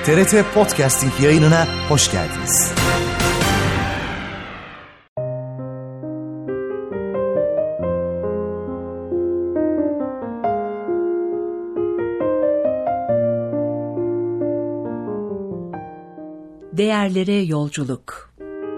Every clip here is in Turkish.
TRT Podcasting yayınına hoş geldiniz. Değerlere yolculuk.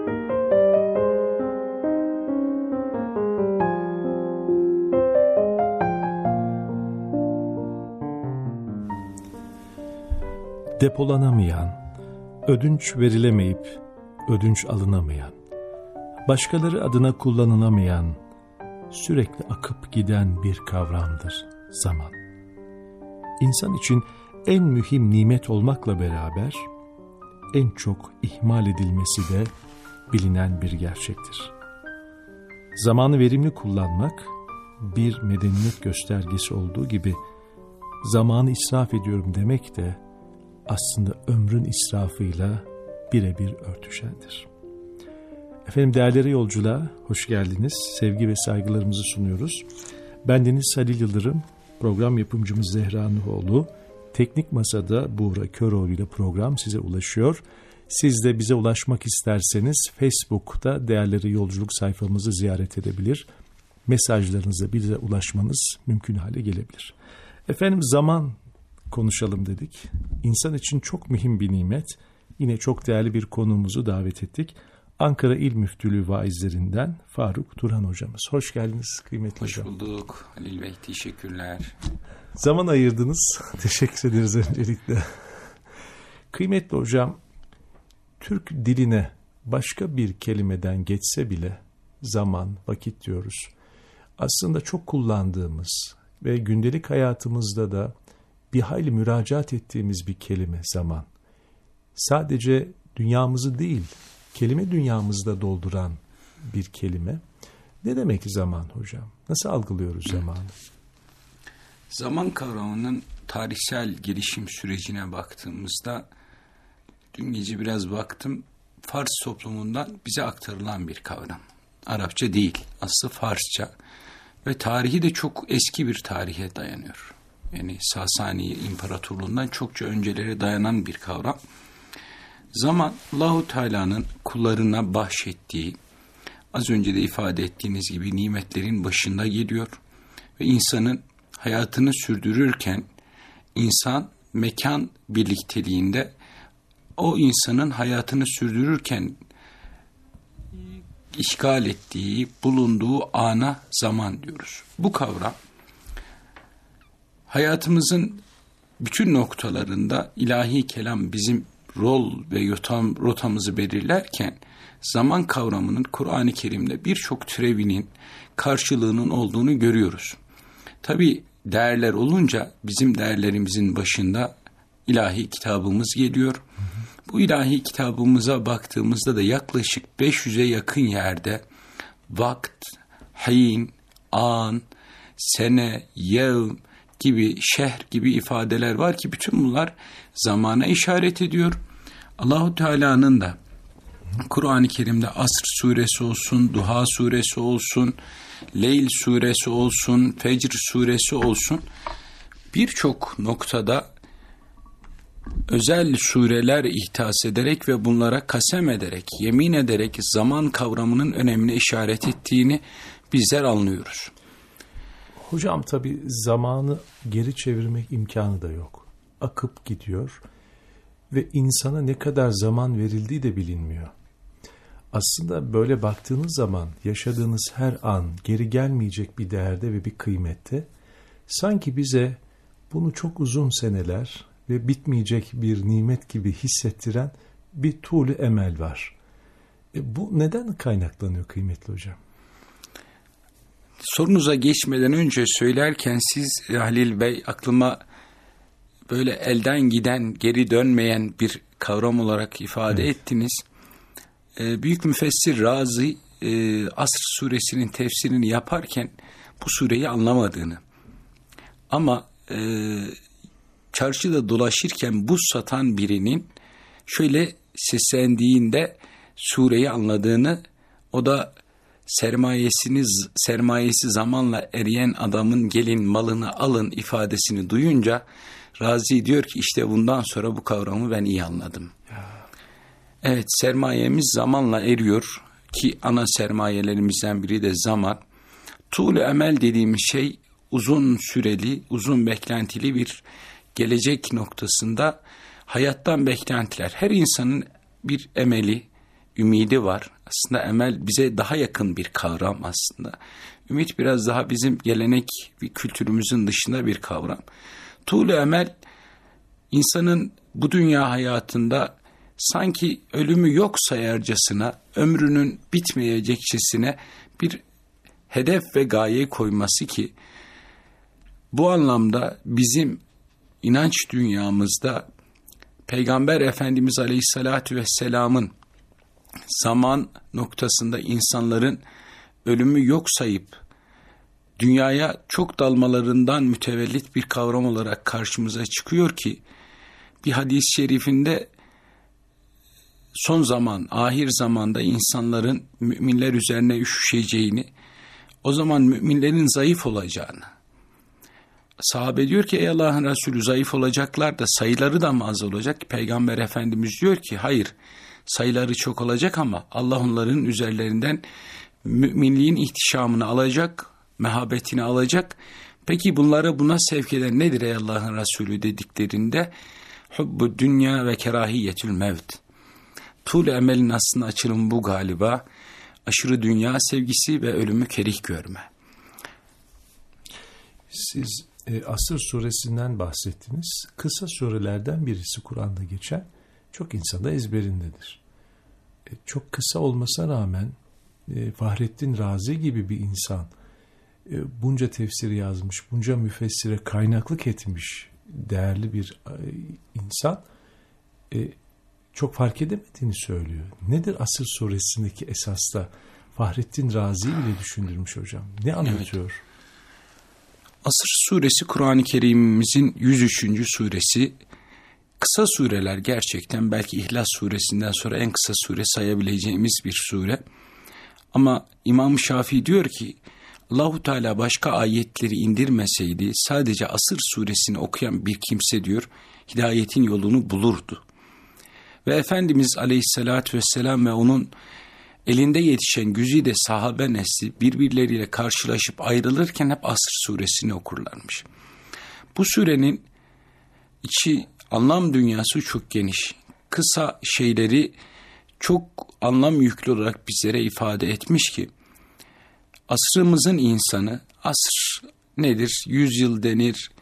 Depolanamayan, ödünç verilemeyip ödünç alınamayan, başkaları adına kullanılamayan, sürekli akıp giden bir kavramdır zaman. İnsan için en mühim nimet olmakla beraber en çok ihmal edilmesi de bilinen bir gerçektir. Zamanı verimli kullanmak bir medeniyet göstergesi olduğu gibi zamanı israf ediyorum demek de aslında ömrün israfıyla birebir örtüşendir. Efendim, değerli yolculuğa hoş geldiniz. Sevgi ve saygılarımızı sunuyoruz. Bendeniz Halil Yıldırım, program yapımcımız Zehra Nuhoğlu, Teknik Masa'da Buğra Köroğlu ile program size ulaşıyor. Siz de bize ulaşmak isterseniz Facebook'ta Değerleri Yolculuk sayfamızı ziyaret edebilir. Mesajlarınızla bize ulaşmanız mümkün hale gelebilir. Efendim, zaman konuşalım dedik. İnsan için çok mühim bir nimet. Yine çok değerli bir konuğumuzu davet ettik. Ankara İl Müftülüğü vaizlerinden Faruk Turhan hocamız. Hoş geldiniz kıymetli hocam. Hoş bulduk Halil Bey, teşekkürler. Zaman ayırdınız. Teşekkür ederiz öncelikle. Kıymetli hocam, Türk diline başka bir kelimeden geçse bile zaman, vakit diyoruz. Aslında çok kullandığımız ve gündelik hayatımızda da bir hayli müracaat ettiğimiz bir kelime zaman. Sadece dünyamızı değil, kelime dünyamızda dolduran bir kelime. Ne demek zaman hocam? Nasıl algılıyoruz zamanı? Zaman kavramının tarihsel gelişim sürecine baktığımızda, dün gece biraz baktım, Fars toplumundan bize aktarılan bir kavram. Arapça değil, aslı Farsça ve tarihi de çok eski bir tarihe dayanıyor. Yani Sasani İmparatorluğundan çokça öncelere dayanan bir kavram. Zaman, Allahu Teala'nın kullarına bahşettiği, az önce de ifade ettiğiniz gibi nimetlerin başında geliyor ve insanın hayatını sürdürürken insan mekan birlikteliğinde o insanın hayatını sürdürürken işgal ettiği, bulunduğu ana zaman diyoruz. Bu kavram hayatımızın bütün noktalarında ilahi kelam bizim rol ve rotamızı belirlerken zaman kavramının Kur'an-ı Kerim'de birçok türevinin karşılığının olduğunu görüyoruz. Tabii değerler olunca bizim değerlerimizin başında ilahi kitabımız geliyor. Bu ilahi kitabımıza baktığımızda da yaklaşık 500'e yakın yerde vakt, hin, an, sene, yevm gibi, şehr gibi ifadeler var ki bütün bunlar zamana işaret ediyor. Allahu Teala'nın da Kur'an-ı Kerim'de Asr suresi olsun, Duha suresi olsun, Leyl suresi olsun, Fecr suresi olsun, birçok noktada özel sureler ihtas ederek ve bunlara kasem ederek, yemin ederek zaman kavramının önemine işaret ettiğini bizler anlıyoruz. Hocam, tabii zamanı geri çevirmek imkanı da yok. Akıp gidiyor ve insana ne kadar zaman verildiği de bilinmiyor. Aslında böyle baktığınız zaman yaşadığınız her an geri gelmeyecek bir değerde ve bir kıymette, sanki bize bunu çok uzun seneler ve bitmeyecek bir nimet gibi hissettiren bir tuğlu emel var. Bu neden kaynaklanıyor kıymetli hocam? Sorunuza geçmeden önce söylerken siz Halil Bey aklıma böyle elden giden, geri dönmeyen bir kavram olarak ifade ettiniz. Büyük müfessir Razi Asr suresinin tefsirini yaparken bu sureyi anlamadığını ama çarşıda dolaşırken buz satan birinin şöyle seslendiğinde sureyi anladığını, o da sermayesi zamanla eriyen adamın gelin malını alın ifadesini duyunca Razi diyor ki işte bundan sonra bu kavramı ben iyi anladım. Evet, sermayemiz zamanla eriyor ki ana sermayelerimizden biri de zaman. Tuğlu emel dediğimiz şey uzun süreli, uzun beklentili bir gelecek noktasında hayattan beklentiler. Her insanın bir emeli, ümidi var. Aslında emel bize daha yakın bir kavram aslında. Ümit biraz daha bizim gelenek ve kültürümüzün dışında bir kavram. Tuğlu emel insanın bu dünya hayatında sanki ölümü yok sayarcasına, ömrünün bitmeyecekçesine bir hedef ve gaye koyması ki bu anlamda bizim inanç dünyamızda Peygamber Efendimiz Aleyhisselatü Vesselam'ın zaman noktasında insanların ölümü yok sayıp dünyaya çok dalmalarından mütevellit bir kavram olarak karşımıza çıkıyor ki bir hadis-i şerifinde son zaman, ahir zamanda insanların müminler üzerine üşüşeceğini, o zaman müminlerin zayıf olacağını, sahabe diyor ki ey Allah'ın Resulü zayıf olacaklar da sayıları da mı az olacak? Peygamber Efendimiz diyor ki hayır, sayıları çok olacak ama Allah onların üzerlerinden müminliğin ihtişamını alacak, mehabetini alacak. Peki bunları buna sevk eden nedir ey Allah'ın Resulü dediklerinde hubbu dünya ve kerahiyetül mevt. Tuğlu emelin aslında açılımı bu galiba. Aşırı dünya sevgisi ve ölümü kerih görme. Siz Asır suresinden bahsettiniz. Kısa surelerden birisi Kur'an'da geçen, çok insanda ezberindedir. Çok kısa olmasına rağmen Fahrettin Razi gibi bir insan bunca tefsiri yazmış, bunca müfessire kaynaklık etmiş değerli bir insan çok fark edemediğini söylüyor. Nedir Asır suresindeki esasda Fahrettin Razi'yi bile düşündürmüş hocam? Ne anlatıyor? Evet. Asır suresi Kur'an-ı Kerim'imizin 103. suresi. Kısa sureler gerçekten belki İhlas suresinden sonra en kısa sure sayabileceğimiz bir sure. Ama İmam Şafii diyor ki Allahu Teala başka ayetleri indirmeseydi sadece Asır suresini okuyan bir kimse diyor hidayetin yolunu bulurdu. Ve Efendimiz Aleyhisselatü Vesselam ve onun elinde yetişen güzide sahabe nesli birbirleriyle karşılaşıp ayrılırken hep Asr suresini okurlarmış. Bu surenin içi anlam dünyası çok geniş. Kısa şeyleri çok anlam yüklü olarak bizlere ifade etmiş ki asrımızın insanı, asr nedir? 100 yıl denir,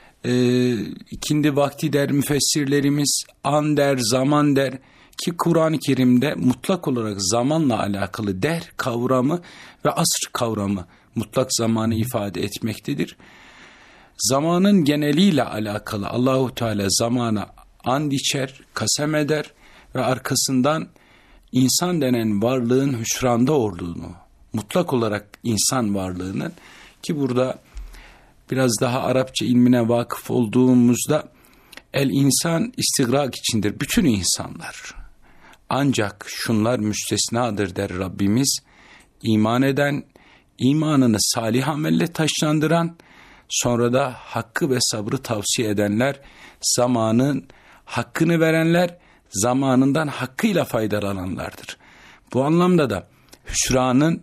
ikindi vakti der müfessirlerimiz, an der, zaman der ki Kur'an-ı Kerim'de mutlak olarak zamanla alakalı der kavramı ve asr kavramı mutlak zamanı ifade etmektedir. Zamanın geneliyle alakalı Allahu Teala zamana and içer, kasem eder ve arkasından insan denen varlığın hüsranda olduğunu, mutlak olarak insan varlığının ki burada biraz daha Arapça ilmine vakıf olduğumuzda el insan istigrak içindir. Bütün insanlar. Ancak şunlar müstesnadır der Rabbimiz. İman eden, imanını salih amelle taşlandıran, sonra da hakkı ve sabrı tavsiye edenler, zamanın hakkını verenler, zamanından hakkıyla faydalananlardır. Bu anlamda da hüsranın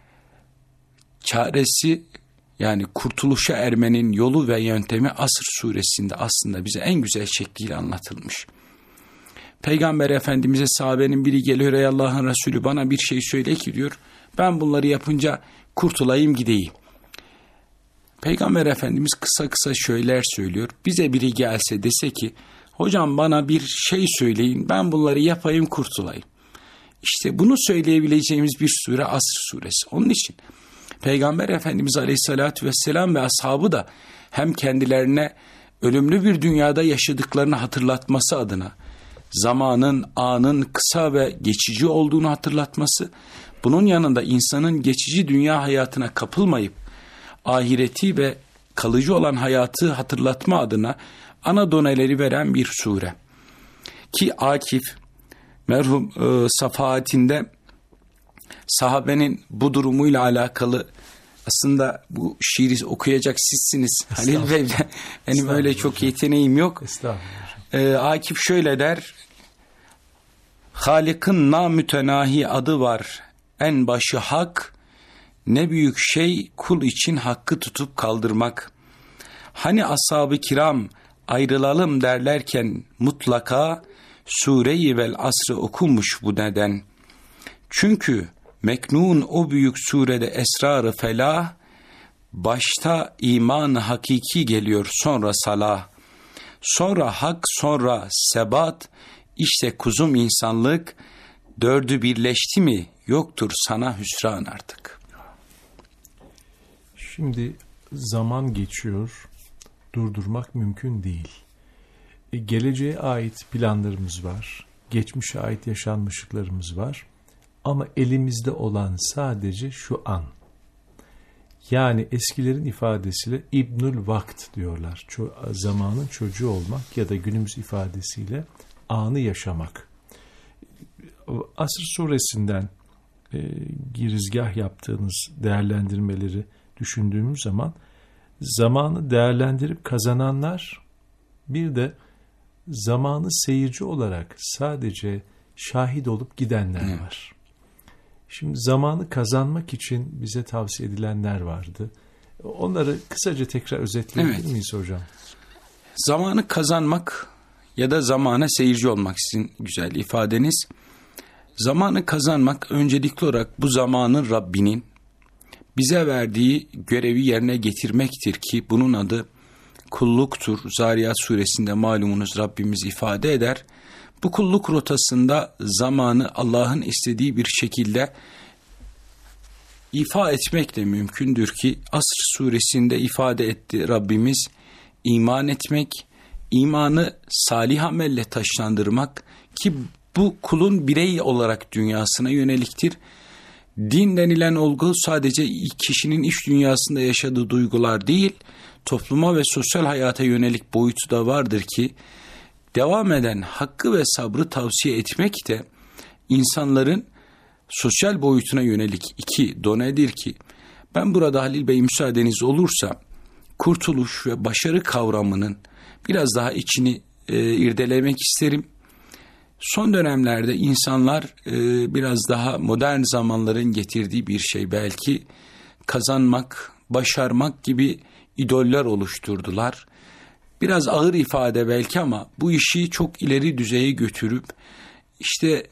çaresi yani kurtuluşa ermenin yolu ve yöntemi Asr suresinde aslında bize en güzel şekliyle anlatılmış. Peygamber Efendimiz'e sahabenin biri geliyor ey Allah'ın Resulü bana bir şey söyle ki diyor ben bunları yapınca kurtulayım gideyim. Peygamber Efendimiz kısa kısa şöyler söylüyor. Bize biri gelse dese ki hocam bana bir şey söyleyin ben bunları yapayım kurtulayım. İşte bunu söyleyebileceğimiz bir sure Asr suresi. Onun için Peygamber Efendimiz Aleyhisselatü Vesselam ve ashabı da hem kendilerine ölümlü bir dünyada yaşadıklarını hatırlatması adına zamanın, anın kısa ve geçici olduğunu hatırlatması, bunun yanında insanın geçici dünya hayatına kapılmayıp ahireti ve kalıcı olan hayatı hatırlatma adına ana doneleri veren bir sure. Ki Akif merhum safahatinde sahabenin bu durumuyla alakalı Aslında bu şiiri okuyacak sizsiniz Halil Bey. Benim öyle çok yeteneğim yok. Estağfurullah. Akif şöyle der. Halik'in namütenahi adı var. En başı hak. Ne büyük şey kul için hakkı tutup kaldırmak. Hani ashab-ı kiram ayrılalım derlerken mutlaka Sure-i Vel Asr'ı okunmuş bu neden. Çünkü meknun o büyük surede esrar-ı felah, başta iman-ı hakiki geliyor, sonra salah. Sonra hak, sonra sebat, işte kuzum insanlık, dördü birleşti mi yoktur sana hüsran artık. Şimdi zaman geçiyor, durdurmak mümkün değil. Geleceğe ait planlarımız var, geçmişe ait yaşanmışlıklarımız var. Ama elimizde olan sadece şu an. Yani eskilerin ifadesiyle İbnül Vakt diyorlar. Zamanın çocuğu olmak ya da günümüz ifadesiyle anı yaşamak. Asr suresinden girizgah yaptığınız değerlendirmeleri düşündüğümüz zaman zamanı değerlendirip kazananlar, bir de zamanı seyirci olarak sadece şahit olup gidenler var. Şimdi zamanı kazanmak için bize tavsiye edilenler vardı. Onları kısaca tekrar özetleyebilir miyiz hocam? Zamanı kazanmak ya da zamana seyirci olmak sizin güzel ifadeniz. Zamanı kazanmak öncelikli olarak bu zamanın Rabbinin bize verdiği görevi yerine getirmektir ki bunun adı kulluktur. Zariyat suresinde malumunuz Rabbimiz ifade eder. Bu kulluk rotasında zamanı Allah'ın istediği bir şekilde ifa etmek de mümkündür ki Asr suresinde ifade etti Rabbimiz, iman etmek, imanı salih amelle taşlandırmak ki bu kulun birey olarak dünyasına yöneliktir. Din denilen olgu sadece kişinin iç dünyasında yaşadığı duygular değil, topluma ve sosyal hayata yönelik boyutu da vardır ki devam eden hakkı ve sabrı tavsiye etmek de insanların sosyal boyutuna yönelik iki donedir ki ben burada Halil Bey müsaadeniz olursa kurtuluş ve başarı kavramının biraz daha içini irdelemek isterim. Son dönemlerde insanlar biraz daha modern zamanların getirdiği bir şey belki kazanmak, başarmak gibi idoller oluşturdular. Biraz ağır ifade belki ama bu işi çok ileri düzeye götürüp işte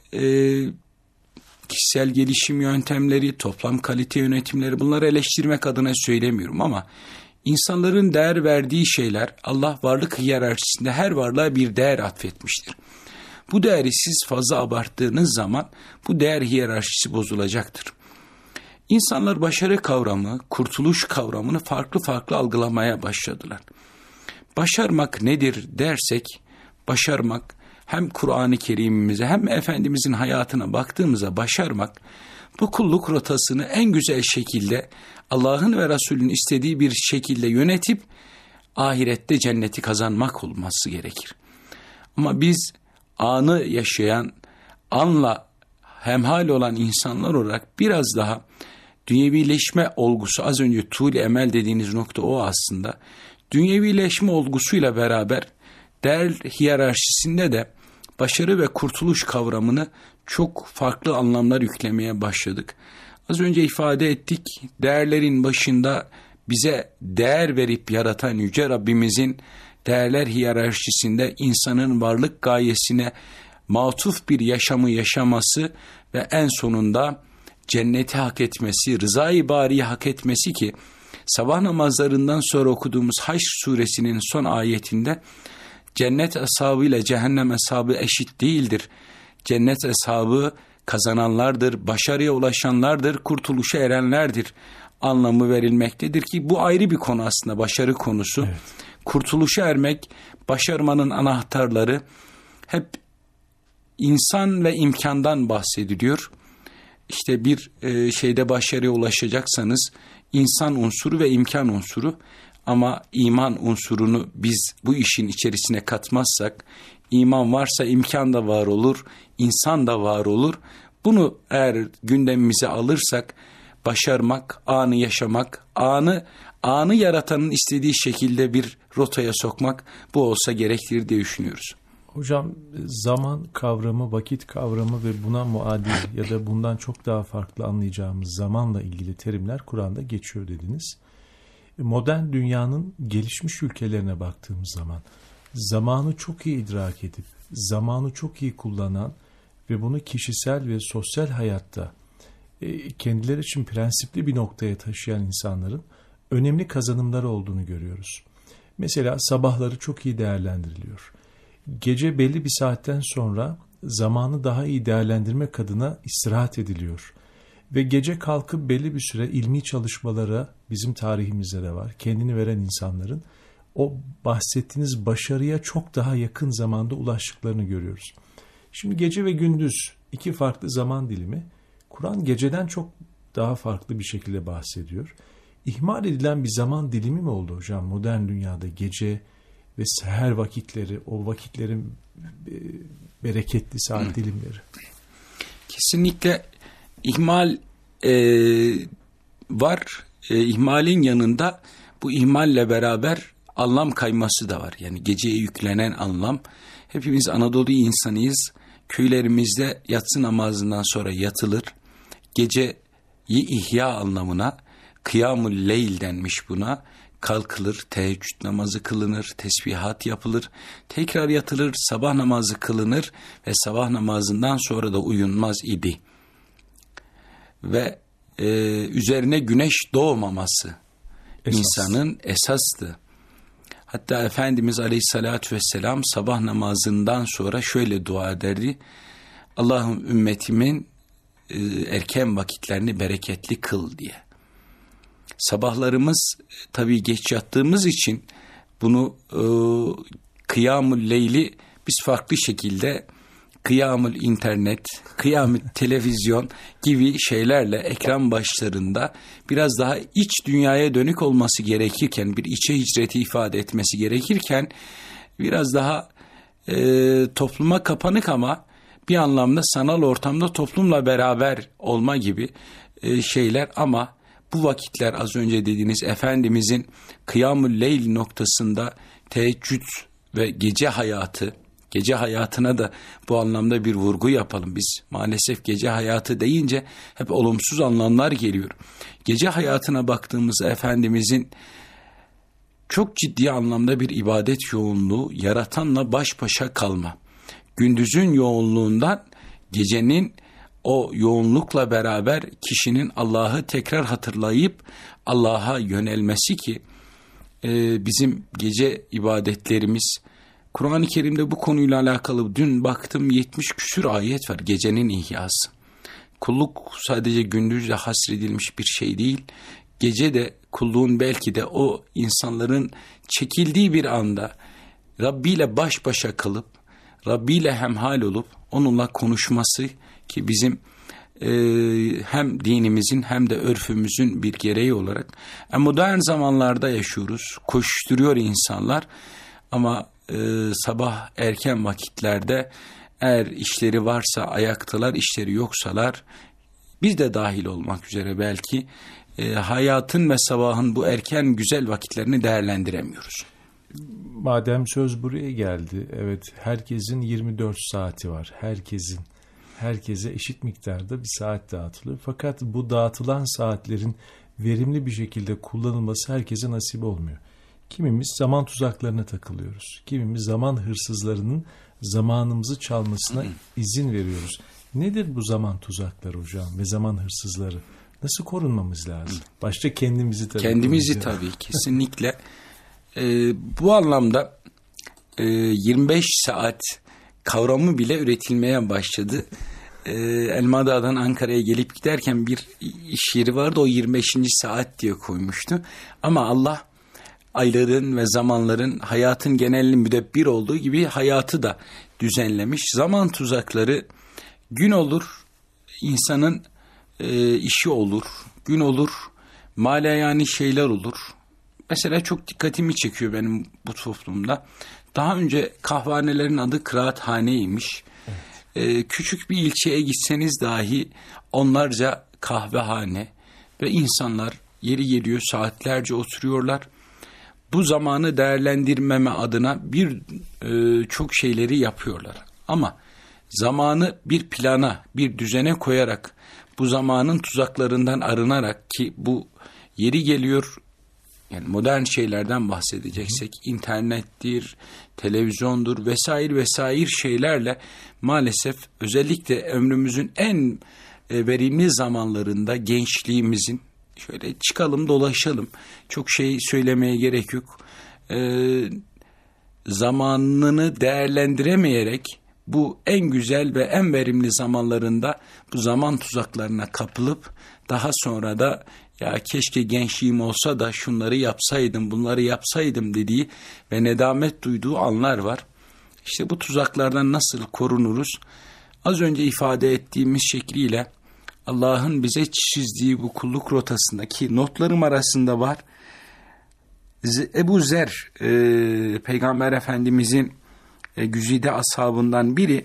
kişisel gelişim yöntemleri, toplam kalite yönetimleri bunları eleştirmek adına söylemiyorum ama insanların değer verdiği şeyler Allah varlık hiyerarşisinde her varlığa bir değer atfetmiştir. Bu değeri siz fazla abarttığınız zaman bu değer hiyerarşisi bozulacaktır. İnsanlar başarı kavramı, kurtuluş kavramını farklı algılamaya başladılar. Başarmak nedir dersek, başarmak hem Kur'an-ı Kerim'imize hem Efendimizin hayatına baktığımızda başarmak, bu kulluk rotasını en güzel şekilde Allah'ın ve Resulünün istediği bir şekilde yönetip ahirette cenneti kazanmak olması gerekir. Ama biz anı yaşayan, anla hemhal olan insanlar olarak biraz daha dünyevileşme olgusu, az önce tuğl emel dediğiniz nokta o aslında. Dünyevileşme olgusuyla beraber değer hiyerarşisinde de başarı ve kurtuluş kavramını çok farklı anlamlar yüklemeye başladık. Az önce ifade ettik, değerlerin başında bize değer verip yaratan Yüce Rabbimizin değerler hiyerarşisinde insanın varlık gayesine matuf bir yaşamı yaşaması ve en sonunda cenneti hak etmesi, rızayı bariyi hak etmesi ki sabah namazlarından sonra okuduğumuz Haşr suresinin son ayetinde cennet ashabı ile cehennem ashabı eşit değildir. Cennet ashabı kazananlardır, başarıya ulaşanlardır, kurtuluşa erenlerdir anlamı verilmektedir ki bu ayrı bir konu aslında, başarı konusu. Evet. Kurtuluşa ermek, başarmanın anahtarları hep insan ve imkandan bahsediliyor. İşte bir şeyde başarıya ulaşacaksanız insan unsuru ve imkan unsuru, ama iman unsurunu biz bu işin içerisine katmazsak, iman varsa imkan da var olur, insan da var olur. Bunu eğer gündemimize alırsak başarmak, anı yaşamak, anı yaratanın istediği şekilde bir rotaya sokmak bu olsa gerektir diye düşünüyoruz. Hocam zaman kavramı, vakit kavramı ve buna muadil ya da bundan çok daha farklı anlayacağımız zamanla ilgili terimler Kur'an'da geçiyor dediniz. Modern dünyanın gelişmiş ülkelerine baktığımız zaman zamanı çok iyi idrak edip, zamanı çok iyi kullanan ve bunu kişisel ve sosyal hayatta kendileri için prensipli bir noktaya taşıyan insanların önemli kazanımları olduğunu görüyoruz. Mesela sabahları çok iyi değerlendiriliyor. Gece belli bir saatten sonra zamanı daha iyi değerlendirmek adına istirahat ediliyor. Ve gece kalkıp belli bir süre ilmi çalışmalara, bizim tarihimizde de var, kendini veren insanların o bahsettiğiniz başarıya çok daha yakın zamanda ulaştıklarını görüyoruz. Şimdi gece ve gündüz iki farklı zaman dilimi, Kur'an geceden çok daha farklı bir şekilde bahsediyor. İhmal edilen bir zaman dilimi mi oldu hocam modern dünyada gece ve seher vakitleri, o vakitlerin bereketli saat dilimleri? Kesinlikle ihmal var. İhmalin yanında bu ihmalle beraber anlam kayması da var. Yani geceye yüklenen anlam. Hepimiz Anadolu insanıyız. Köylerimizde yatsı namazından sonra yatılır. Geceyi ihya anlamına kıyamul leyl denmiş buna. Kalkılır, teheccüd namazı kılınır, tesbihat yapılır, tekrar yatılır, sabah namazı kılınır ve sabah namazından sonra da uyunmaz idi. Ve üzerine güneş doğmaması insanın esastı. Hatta Efendimiz Aleyhisselatü Vesselam sabah namazından sonra şöyle dua ederdi. Allah'ım ümmetimin erken vakitlerini bereketli kıl diye. Sabahlarımız tabii geç yattığımız için bunu kıyamul leyli biz farklı şekilde kıyamul internet, kıyamul televizyon gibi şeylerle ekran başlarında biraz daha iç dünyaya dönük olması gerekirken, bir içe hicreti ifade etmesi gerekirken biraz daha topluma kapanık ama bir anlamda sanal ortamda toplumla beraber olma gibi şeyler ama bu vakitler az önce dediğiniz Efendimizin kıyamul leyl noktasında teheccüd ve gece hayatına da bu anlamda bir vurgu yapalım. Biz maalesef gece hayatı deyince hep olumsuz anlamlar geliyor. Gece hayatına baktığımızda Efendimizin çok ciddi anlamda bir ibadet yoğunluğu, yaratanla baş başa kalma. Gündüzün yoğunluğundan gecenin o yoğunlukla beraber kişinin Allah'ı tekrar hatırlayıp Allah'a yönelmesi ki bizim gece ibadetlerimiz, Kur'an-ı Kerim'de bu konuyla alakalı dün baktım 70 küsür ayet var gecenin ihyası. Kulluk sadece gündüzle hasredilmiş bir şey değil. Gece de kulluğun belki de o insanların çekildiği bir anda Rabbi ile baş başa kalıp, Rabbi ile hemhal olup onunla konuşması ki bizim hem dinimizin hem de örfümüzün bir gereği olarak modern zamanlarda yaşıyoruz. Koşturuyor insanlar ama sabah erken vakitlerde eğer işleri varsa ayaktalar, işleri yoksalar biz de dahil olmak üzere belki hayatın ve sabahın bu erken güzel vakitlerini değerlendiremiyoruz. Madem söz buraya geldi, evet herkesin 24 saati var. Herkese eşit miktarda bir saat dağıtılıyor. Fakat bu dağıtılan saatlerin verimli bir şekilde kullanılması herkese nasip olmuyor. Kimimiz zaman tuzaklarına takılıyoruz. Kimimiz zaman hırsızlarının zamanımızı çalmasına izin veriyoruz. Nedir bu zaman tuzakları hocam ve zaman hırsızları? Nasıl korunmamız lazım? Başta kendimizi tabii. Kendimizi tabii kesinlikle. Bu anlamda 25 saat kavramı bile üretilmeye başladı. Elmadağ'dan Ankara'ya gelip giderken bir iş yeri vardı, o 25. saat diye koymuştu. Ama Allah ayların ve zamanların hayatın genelini müdebbir olduğu gibi hayatı da düzenlemiş. Zaman tuzakları gün olur, insanın işi olur, gün olur, maleyani şeyler olur. Mesela çok dikkatimi çekiyor benim bu toplumda. Daha önce kahvanelerin adı kıraathaneymiş. Küçük bir ilçeye gitseniz dahi onlarca kahvehane, ve insanlar yeri geliyor saatlerce oturuyorlar. Bu zamanı değerlendirmeme adına çok şeyleri yapıyorlar. Ama zamanı bir plana, bir düzene koyarak, bu zamanın tuzaklarından arınarak, ki bu yeri geliyor, yani modern şeylerden bahsedeceksek, internettir, televizyondur vesaire vesaire şeylerle maalesef özellikle ömrümüzün en verimli zamanlarında gençliğimizin, şöyle çıkalım dolaşalım, çok şey söylemeye gerek yok, zamanını değerlendiremeyerek bu en güzel ve en verimli zamanlarında bu zaman tuzaklarına kapılıp daha sonra da ya keşke gençliğim olsa da şunları yapsaydım, bunları yapsaydım dediği ve nedamet duyduğu anlar var. İşte bu tuzaklardan nasıl korunuruz? Az önce ifade ettiğimiz şekliyle Allah'ın bize çizdiği bu kulluk rotasındaki notlarım arasında var. Ebu Zer, Peygamber Efendimizin güzide ashabından biri,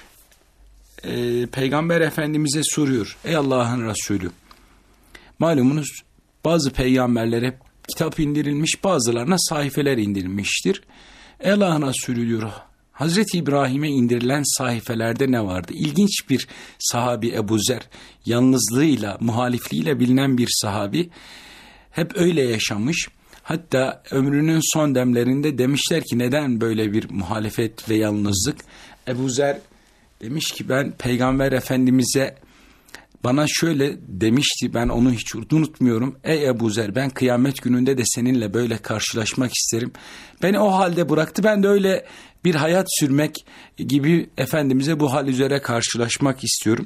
Peygamber Efendimiz'e soruyor. Ey Allah'ın Resulü, malumunuz bazı peygamberlere kitap indirilmiş, bazılarına sayfeler indirilmiştir. Ey Allah'ın Resulü diyor, Hazreti İbrahim'e indirilen sayfelerde ne vardı? İlginç bir sahabi Ebu Zer, yalnızlığıyla, muhalifliğiyle bilinen bir sahabi, hep öyle yaşamış. Hatta ömrünün son demlerinde demişler ki neden böyle bir muhalefet ve yalnızlık? Ebu Zer demiş ki ben Peygamber Efendimiz'e bana şöyle demişti, ben onu hiç unutmuyorum. Ey Ebu Zer, ben kıyamet gününde de seninle böyle karşılaşmak isterim. Beni o halde bıraktı, ben de öyle bir hayat sürmek gibi Efendimiz'e bu hal üzere karşılaşmak istiyorum.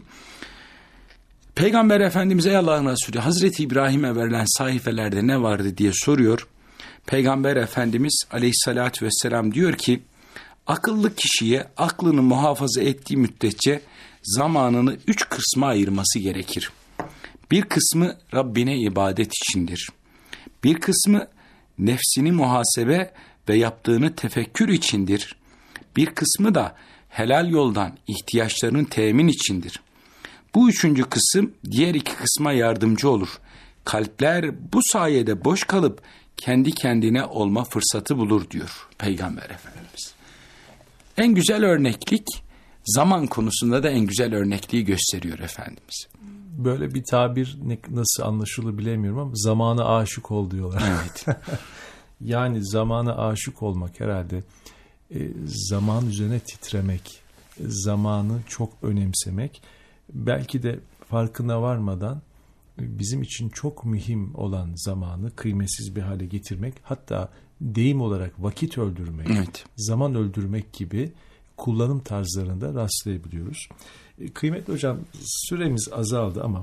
Peygamber Efendimiz'e ey Allah'ın Resulü, Hazreti İbrahim'e verilen sayfelerde ne vardı diye soruyor. Peygamber Efendimiz aleyhissalatü vesselam diyor ki, akıllı kişiye aklını muhafaza ettiği müddetçe zamanını 3 kısma ayırması gerekir. Bir kısmı Rabbine ibadet içindir. Bir kısmı nefsini muhasebe ve yaptığını tefekkür içindir. Bir kısmı da helal yoldan ihtiyaçlarının temin içindir. Bu 3. kısım diğer 2 kısma yardımcı olur. Kalpler bu sayede boş kalıp kendi kendine olma fırsatı bulur diyor Peygamber Efendimiz. En güzel örneklik zaman konusunda da en güzel örnekliği gösteriyor Efendimiz. Böyle bir tabir nasıl anlaşılır bilemiyorum ama zamana aşık ol diyorlar. Evet. Yani zamana aşık olmak herhalde zaman üzerine titremek, zamanı çok önemsemek, belki de farkına varmadan bizim için çok mühim olan zamanı kıymetsiz bir hale getirmek, hatta deyim olarak vakit öldürmek, evet, zaman öldürmek gibi kullanım tarzlarında rastlayabiliyoruz. Kıymetli hocam, süremiz azaldı ama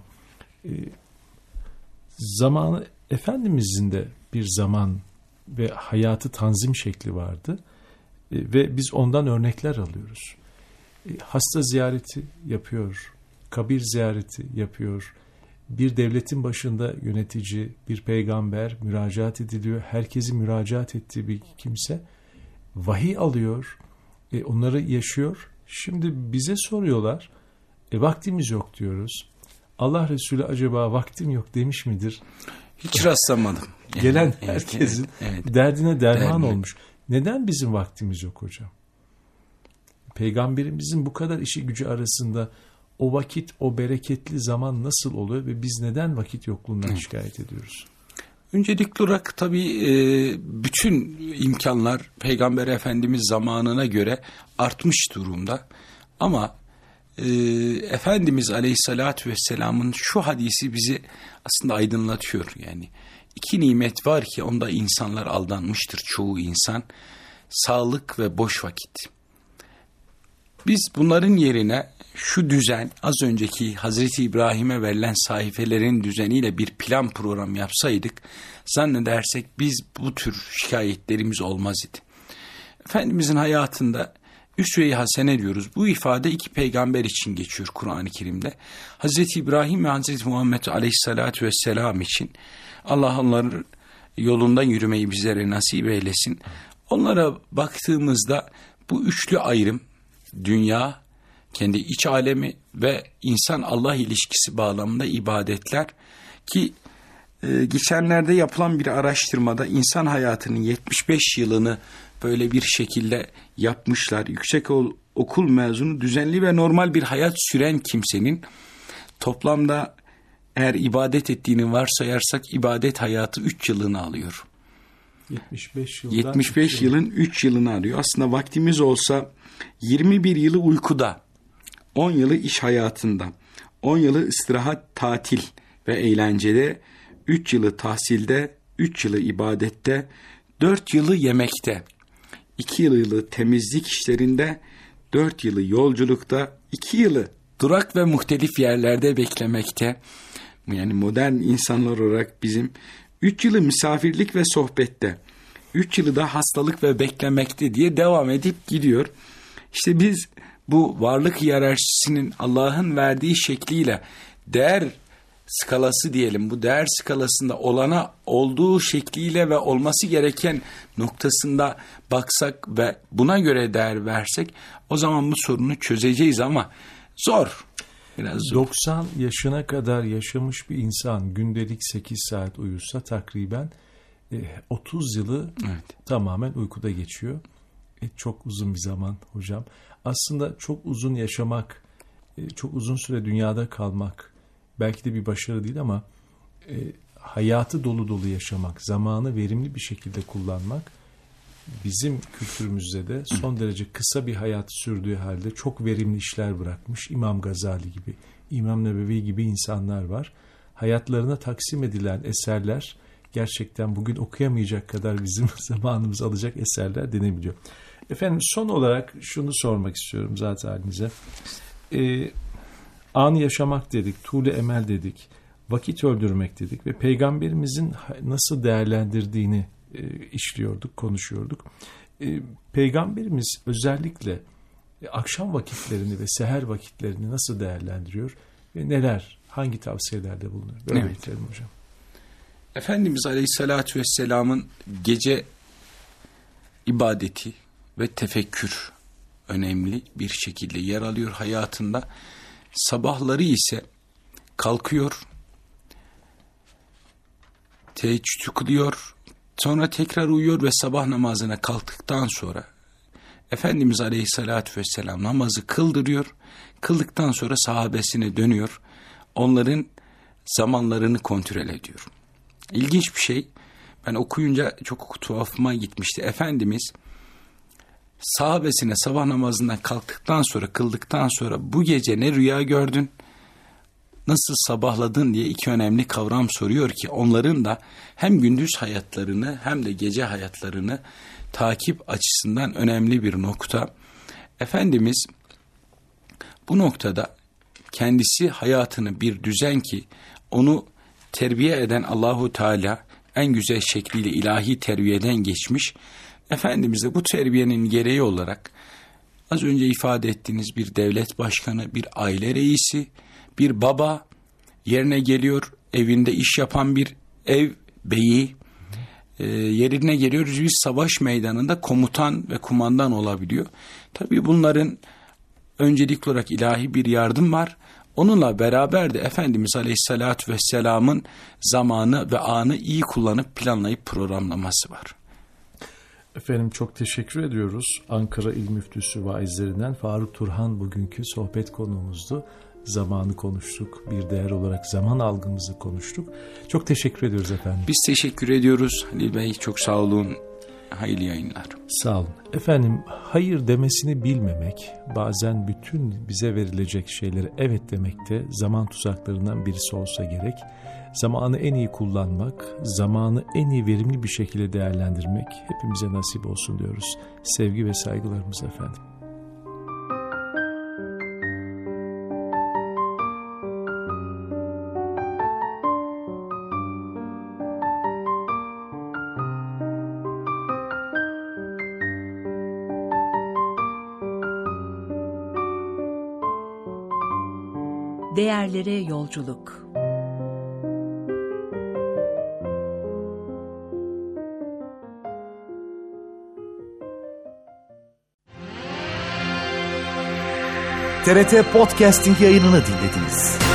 zamanı, Efendimizin de bir zaman ve hayatı tanzim şekli vardı ve biz ondan örnekler alıyoruz. Hasta ziyareti yapıyor, kabir ziyareti yapıyor, bir devletin başında yönetici, bir peygamber müracaat ediliyor, herkesi müracaat ettiği bir kimse vahiy alıyor, onları yaşıyor. Şimdi bize soruyorlar, vaktimiz yok diyoruz. Allah Resulü acaba vaktim yok demiş midir? Hiç rastlamadım. Gelen herkesin evet. derdine derman olmuş. Neden bizim vaktimiz yok hocam? Peygamberimizin bu kadar işi gücü arasında o vakit, o bereketli zaman nasıl oluyor ve biz neden vakit yokluğundan şikayet ediyoruz? Öncelikli olarak tabii bütün imkanlar Peygamber Efendimiz zamanına göre artmış durumda. Ama Efendimiz Aleyhisselatü Vesselam'ın şu hadisi bizi aslında aydınlatıyor. Yani 2 nimet var ki onda insanlar aldanmıştır, çoğu insan. Sağlık ve boş vakit. Biz bunların yerine şu düzen, az önceki Hazreti İbrahim'e verilen sayfelerin düzeniyle bir plan program yapsaydık, zannedersek biz bu tür şikayetlerimiz olmaz idi. Efendimizin hayatında Üsve-i Hasene diyoruz. Bu ifade 2 peygamber için geçiyor Kur'an-ı Kerim'de. Hazreti İbrahim ve Hazreti Muhammed Aleyhisselatü Vesselam için Allah onların yolundan yürümeyi bizlere nasip eylesin. Onlara baktığımızda bu üçlü ayrım, dünya, kendi iç alemi ve insan Allah ilişkisi bağlamında ibadetler, ki geçenlerde yapılan bir araştırmada insan hayatının 75 yılını böyle bir şekilde yapmışlar. Yüksek okul mezunu, düzenli ve normal bir hayat süren kimsenin toplamda, eğer ibadet ettiğini varsayarsak, ibadet hayatı 3 yılını alıyor. 75 yılın 3 yılını alıyor. Aslında vaktimiz olsa 21 yılı uykuda, 10 yılı iş hayatında, 10 yılı istirahat, tatil ve eğlencede, 3 yılı tahsilde, 3 yılı ibadette, 4 yılı yemekte, 2 yılı temizlik işlerinde, 4 yılı yolculukta, 2 yılı durak ve muhtelif yerlerde beklemekte. Yani modern insanlar olarak bizim 3 yılı misafirlik ve sohbette, 3 yılı da hastalık ve beklemekte diye devam edip gidiyor. İşte biz bu varlık hiyerarşisinin Allah'ın verdiği şekliyle değer skalası diyelim, bu değer skalasında olana olduğu şekliyle ve olması gereken noktasında baksak ve buna göre değer versek, o zaman bu sorunu çözeceğiz ama zor. Biraz zor. 90 yaşına kadar yaşamış bir insan gündelik 8 saat uyusa takriben 30 yılı tamamen uykuda geçiyor. Çok uzun bir zaman hocam. Aslında çok uzun yaşamak, çok uzun süre dünyada kalmak belki de bir başarı değil ama hayatı dolu dolu yaşamak, zamanı verimli bir şekilde kullanmak bizim kültürümüzde de son derece kısa bir hayat sürdüğü halde çok verimli işler bırakmış İmam Gazali gibi, İmam Nebevi gibi insanlar var. Hayatlarına taksim edilen eserler gerçekten bugün okuyamayacak kadar bizim zamanımızı alacak eserler denebiliyor. Efendim son olarak şunu sormak istiyorum zaten halinize. Anı yaşamak dedik, tuğle emel dedik, vakit öldürmek dedik ve Peygamberimizin nasıl değerlendirdiğini işliyorduk, konuşuyorduk. Peygamberimiz özellikle akşam vakitlerini ve seher vakitlerini nasıl değerlendiriyor ve neler, hangi tavsiyelerde bulunuyor? Böyle bitirelim hocam. Efendimiz Aleyhisselatü Vesselam'ın gece ibadeti ve tefekkür önemli bir şekilde yer alıyor hayatında. Sabahları ise kalkıyor, teheccüd kılıyor, sonra tekrar uyuyor ve sabah namazına kalktıktan sonra Efendimiz Aleyhisselatü Vesselam namazı kıldırıyor. Kıldıktan sonra sahabesine dönüyor. Onların zamanlarını kontrol ediyor. İlginç bir şey. Ben okuyunca çok tuhafıma gitmişti. Efendimiz sahabesine sabah namazından kalktıktan sonra, kıldıktan sonra bu gece ne rüya gördün, nasıl sabahladın diye 2 önemli kavram soruyor ki onların da hem gündüz hayatlarını hem de gece hayatlarını takip açısından önemli bir nokta. Efendimiz bu noktada kendisi hayatını bir düzen ki onu terbiye eden Allahu Teala en güzel şekliyle ilahi terbiyeden geçmiş. Efendimiz de bu terbiyenin gereği olarak az önce ifade ettiğiniz bir devlet başkanı, bir aile reisi, bir baba yerine geliyor, evinde iş yapan bir ev beyi yerine geliyor, bir savaş meydanında komutan ve kumandan olabiliyor. Tabii bunların öncelikli olarak ilahi bir yardım var. Onunla beraber de Efendimiz Aleyhisselatü Vesselam'ın zamanı ve anı iyi kullanıp planlayıp programlaması var. Efendim çok teşekkür ediyoruz. Ankara İl Müftüsü vaizlerinden Faruk Turhan bugünkü sohbet konuğumuzdu. Zamanı konuştuk. Bir değer olarak zaman algımızı konuştuk. Çok teşekkür ediyoruz efendim. Biz teşekkür ediyoruz Halil Bey. Çok sağ olun. Hayırlı yayınlar. Sağ olun. Efendim hayır demesini bilmemek, bazen bütün bize verilecek şeylere evet demekte zaman tuzaklarından birisi olsa gerek. Zamanı en iyi kullanmak, zamanı en iyi verimli bir şekilde değerlendirmek hepimize nasip olsun diyoruz. Sevgi ve saygılarımız efendim. Değerlere yolculuk. TRT Podcasting yayınını dinlediniz.